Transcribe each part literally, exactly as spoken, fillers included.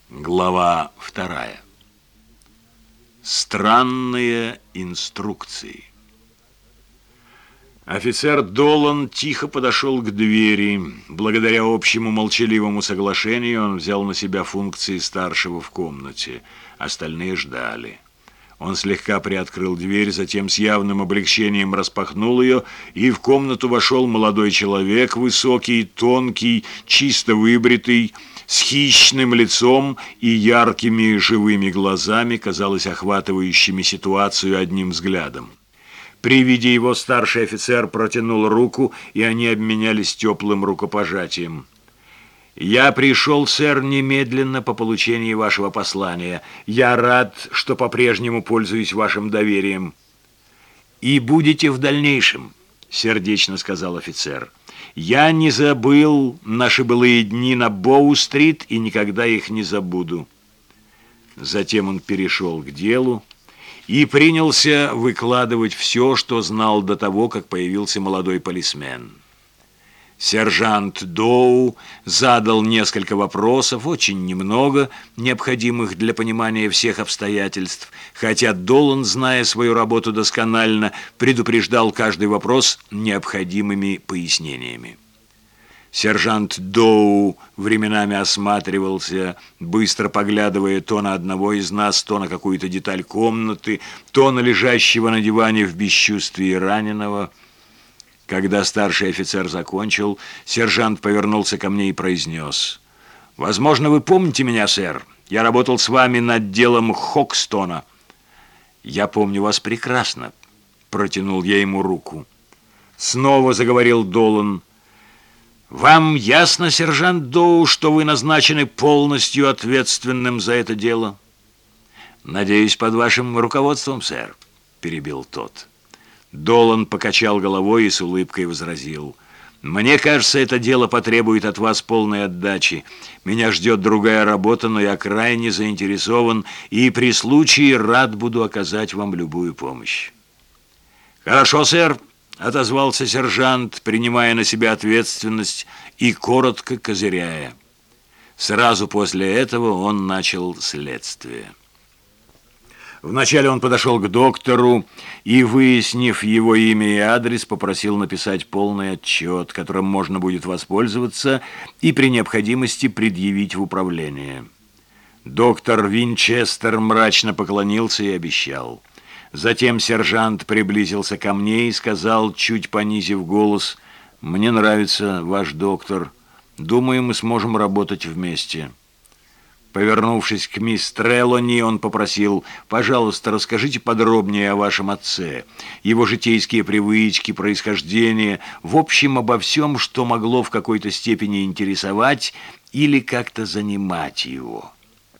Глава вторая. Странные инструкции. Офицер Долан тихо подошел к двери. Благодаря общему молчаливому соглашению он взял на себя функции старшего в комнате. Остальные ждали. Он слегка приоткрыл дверь, затем с явным облегчением распахнул ее, и в комнату вошел молодой человек, высокий, тонкий, чисто выбритый, с хищным лицом и яркими живыми глазами, казалось, охватывающими ситуацию одним взглядом. При виде его старший офицер протянул руку, и они обменялись теплым рукопожатием. «Я пришел, сэр, немедленно по получении вашего послания. Я рад, что по-прежнему пользуюсь вашим доверием». «И будете в дальнейшем», — сердечно сказал офицер. «Я не забыл наши былые дни на Боу-стрит и никогда их не забуду». Затем он перешел к делу и принялся выкладывать все, что знал до того, как появился молодой полисмен. Сержант Доу задал несколько вопросов, очень немного, необходимых для понимания всех обстоятельств, хотя Долан, зная свою работу досконально, предупреждал каждый вопрос необходимыми пояснениями. Сержант Доу временами осматривался, быстро поглядывая то на одного из нас, то на какую-то деталь комнаты, то на лежащего на диване в бесчувствии раненого. Когда старший офицер закончил, сержант повернулся ко мне и произнес: «Возможно, вы помните меня, сэр. Я работал с вами над делом Хокстона». «Я помню вас прекрасно», — протянул я ему руку. Снова заговорил Долан. «Вам ясно, сержант Доу, что вы назначены полностью ответственным за это дело?» «Надеюсь, под вашим руководством, сэр», — перебил тот. Долан покачал головой и с улыбкой возразил: «Мне кажется, это дело потребует от вас полной отдачи. Меня ждет другая работа, но я крайне заинтересован и при случае рад буду оказать вам любую помощь». «Хорошо, сэр», — отозвался сержант, принимая на себя ответственность и коротко козыряя. Сразу после этого он начал следствие. Вначале он подошел к доктору и, выяснив его имя и адрес, попросил написать полный отчет, которым можно будет воспользоваться и при необходимости предъявить в управление. Доктор Винчестер мрачно поклонился и обещал. Затем сержант приблизился ко мне и сказал, чуть понизив голос: «Мне нравится ваш доктор. Думаю, мы сможем работать вместе». Повернувшись к мисс Трелони, он попросил: «Пожалуйста, расскажите подробнее о вашем отце, его житейские привычки, происхождение, в общем, обо всем, что могло в какой-то степени интересовать или как-то занимать его».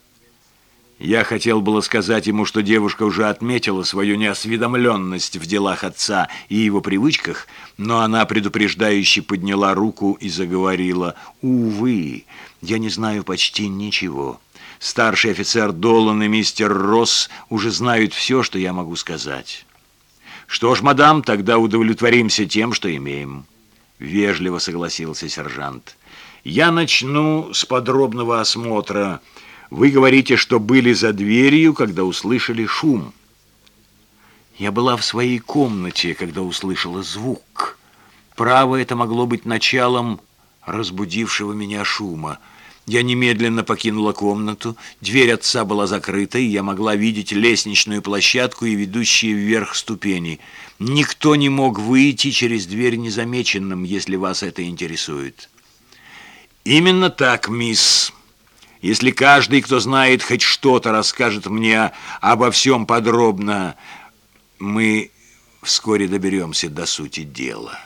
Я хотел было сказать ему, что девушка уже отметила свою неосведомленность в делах отца и его привычках, но она предупреждающе подняла руку и заговорила: «Увы, я не знаю почти ничего. Старший офицер Долан и мистер Росс уже знают все, что я могу сказать». «Что ж, мадам, тогда удовлетворимся тем, что имеем», — вежливо согласился сержант. «Я начну с подробного осмотра. Вы говорите, что были за дверью, когда услышали шум». «Я была в своей комнате, когда услышала звук. Право, это могло быть началом разбудившего меня шума. Я немедленно покинула комнату, дверь отца была закрыта, и я могла видеть лестничную площадку и ведущие вверх ступени. Никто не мог выйти через дверь незамеченным, если вас это интересует». «Именно так, мисс. Если каждый, кто знает хоть что-то, расскажет мне обо всем подробно, мы вскоре доберемся до сути дела».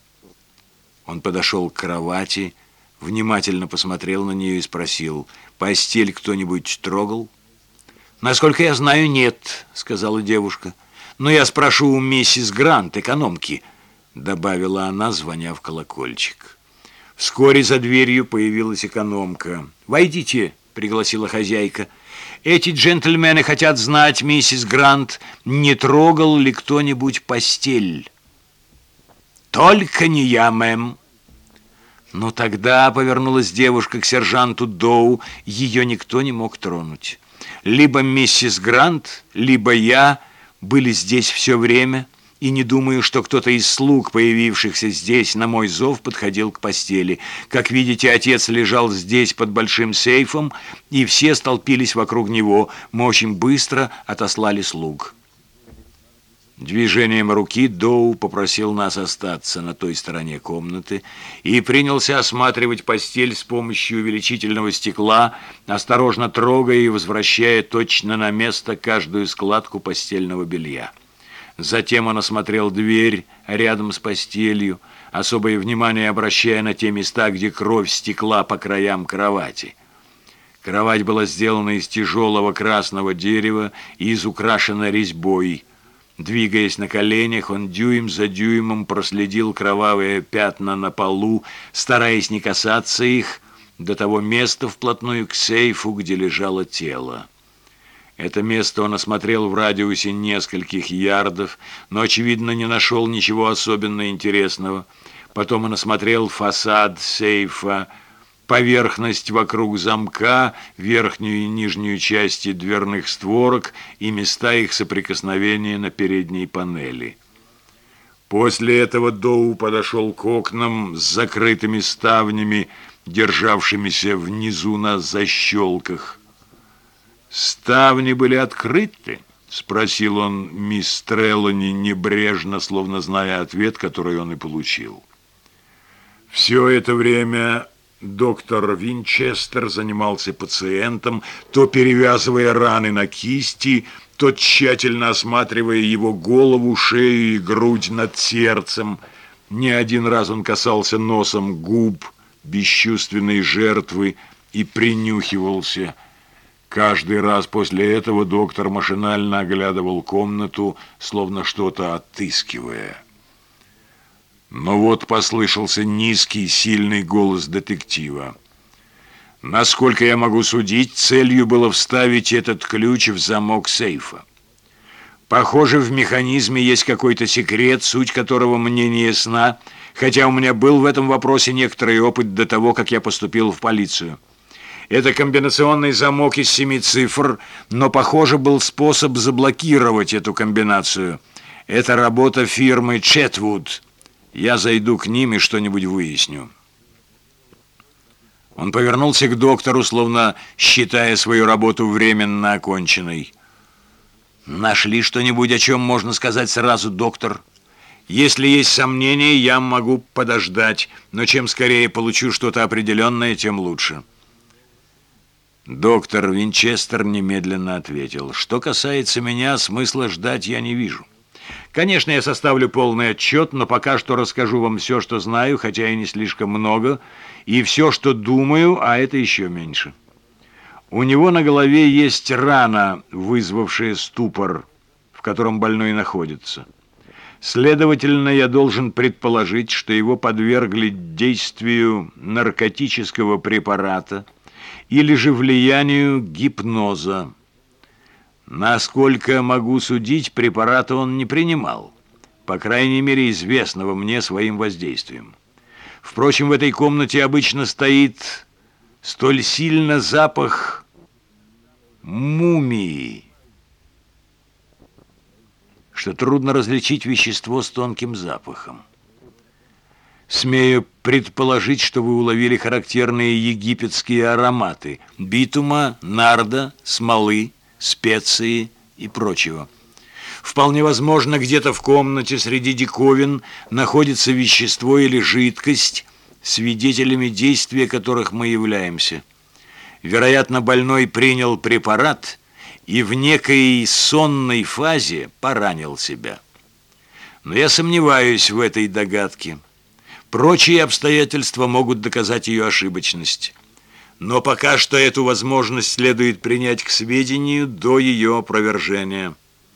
Он подошел к кровати, внимательно посмотрел на нее и спросил: «Постель кто-нибудь трогал?» «Насколько я знаю, нет», — сказала девушка. «Но я спрошу у миссис Грант, экономки», — добавила она, звоня в колокольчик. Вскоре за дверью появилась экономка. «Войдите», — пригласила хозяйка. «Эти джентльмены хотят знать, миссис Грант, не трогал ли кто-нибудь постель?» «Только не я, мэм». Но тогда повернулась девушка к сержанту Доу, ее никто не мог тронуть. Либо миссис Грант, либо я были здесь все время, и не думаю, что кто-то из слуг, появившихся здесь на мой зов, подходил к постели. Как видите, отец лежал здесь под большим сейфом, и все столпились вокруг него. Мы очень быстро отослали слуг. Движением руки Доу попросил нас остаться на той стороне комнаты и принялся осматривать постель с помощью увеличительного стекла, осторожно трогая и возвращая точно на место каждую складку постельного белья. Затем он осмотрел дверь рядом с постелью, особое внимание обращая на те места, где кровь стекла по краям кровати. Кровать была сделана из тяжелого красного дерева и изукрашена резьбой. Двигаясь на коленях, он дюйм за дюймом проследил кровавые пятна на полу, стараясь не касаться их до того места вплотную к сейфу, где лежало тело. Это место он осмотрел в радиусе нескольких ярдов, но, очевидно, не нашел ничего особенно интересного. Потом он осмотрел фасад сейфа, поверхность вокруг замка, верхнюю и нижнюю части дверных створок и места их соприкосновения на передней панели. После этого Доу подошел к окнам с закрытыми ставнями, державшимися внизу на защелках. «Ставни были открыты?» — спросил он мисс Треллани небрежно, словно зная ответ, который он и получил. Все это время доктор Винчестер занимался пациентом, то перевязывая раны на кисти, то тщательно осматривая его голову, шею и грудь над сердцем. Не один раз он касался носом губ бесчувственной жертвы и принюхивался. Каждый раз после этого доктор машинально оглядывал комнату, словно что-то отыскивая. Но вот послышался низкий, сильный голос детектива. Насколько я могу судить, целью было вставить этот ключ в замок сейфа. Похоже, в механизме есть какой-то секрет, суть которого мне не ясна, хотя у меня был в этом вопросе некоторый опыт до того, как я поступил в полицию. Это комбинационный замок из семи цифр, но, похоже, был способ заблокировать эту комбинацию. Это работа фирмы Четвуд. Я зайду к ним и что-нибудь выясню. Он повернулся к доктору, словно считая свою работу временно оконченной. «Нашли что-нибудь, о чем можно сказать сразу, доктор? Если есть сомнения, я могу подождать, но чем скорее получу что-то определенное, тем лучше». Доктор Винчестер немедленно ответил: «Что касается меня, смысла ждать я не вижу. Конечно, я составлю полный отчет, но пока что расскажу вам все, что знаю, хотя и не слишком много, и все, что думаю, а это еще меньше. У него на голове есть рана, вызвавшая ступор, в котором больной находится. Следовательно, я должен предположить, что его подвергли действию наркотического препарата или же влиянию гипноза. Насколько могу судить, препарата он не принимал, по крайней мере, известного мне своим воздействием. Впрочем, в этой комнате обычно стоит столь сильно запах мумии, что трудно различить вещество с тонким запахом. Смею предположить, что вы уловили характерные египетские ароматы битума, нарда, смолы, специи и прочего. Вполне возможно, где-то в комнате среди диковин находится вещество или жидкость, свидетелями действия которых мы являемся. Вероятно, больной принял препарат и в некой сонной фазе поранил себя. Но я сомневаюсь в этой догадке. Прочие обстоятельства могут доказать ее ошибочность. Но пока что эту возможность следует принять к сведению до ее опровержения.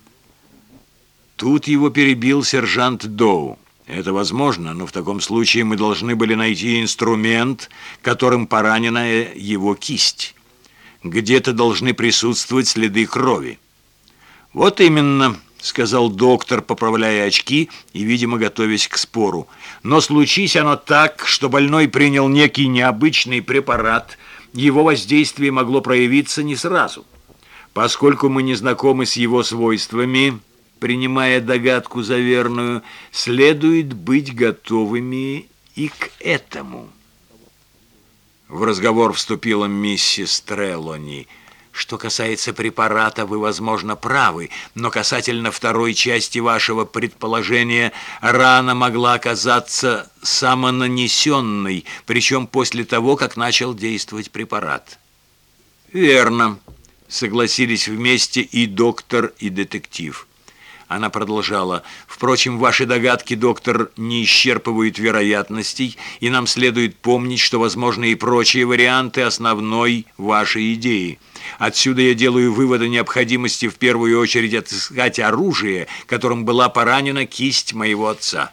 Тут его перебил сержант Доу. Это возможно, но в таком случае мы должны были найти инструмент, которым поранена его кисть. Где-то должны присутствовать следы крови. Вот именно, сказал доктор, поправляя очки и, видимо, готовясь к спору. «Но случись оно так, что больной принял некий необычный препарат, его воздействие могло проявиться не сразу. Поскольку мы не знакомы с его свойствами, принимая догадку за верную, следует быть готовыми и к этому». В разговор вступила миссис Трелони. «Что касается препарата, вы, возможно, правы, но касательно второй части вашего предположения, рана могла оказаться самонанесенной, причем после того, как начал действовать препарат». «Верно», — согласились вместе и доктор, и детектив. Она продолжала: «Впрочем, ваши догадки, доктор, не исчерпывают вероятностей, и нам следует помнить, что возможны и прочие варианты основной вашей идеи. Отсюда я делаю вывод о необходимости в первую очередь отыскать оружие, которым была поранена кисть моего отца».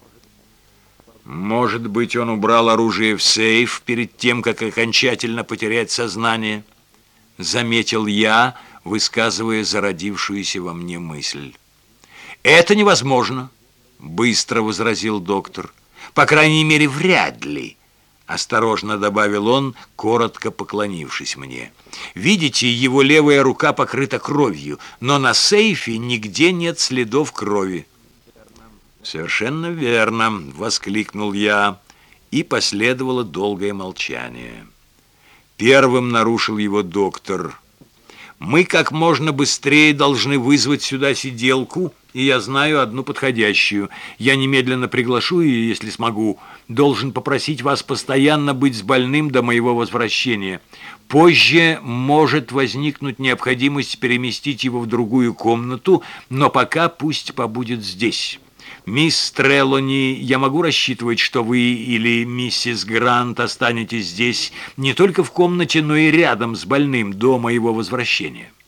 «Может быть, он убрал оружие в сейф перед тем, как окончательно потерять сознание?» — заметил я, высказывая зародившуюся во мне мысль. «Это невозможно», — быстро возразил доктор. «По крайней мере, вряд ли», — осторожно добавил он, коротко поклонившись мне. «Видите, его левая рука покрыта кровью, но на сейфе нигде нет следов крови». «Совершенно верно», — воскликнул я, и последовало долгое молчание. Первым нарушил его доктор. «Мы как можно быстрее должны вызвать сюда сиделку, и я знаю одну подходящую. Я немедленно приглашу ее, если смогу. Должен попросить вас постоянно быть с больным до моего возвращения. Позже может возникнуть необходимость переместить его в другую комнату, но пока пусть побудет здесь. Мисс Трелони, я могу рассчитывать, что вы или миссис Грант останетесь здесь не только в комнате, но и рядом с больным до моего возвращения».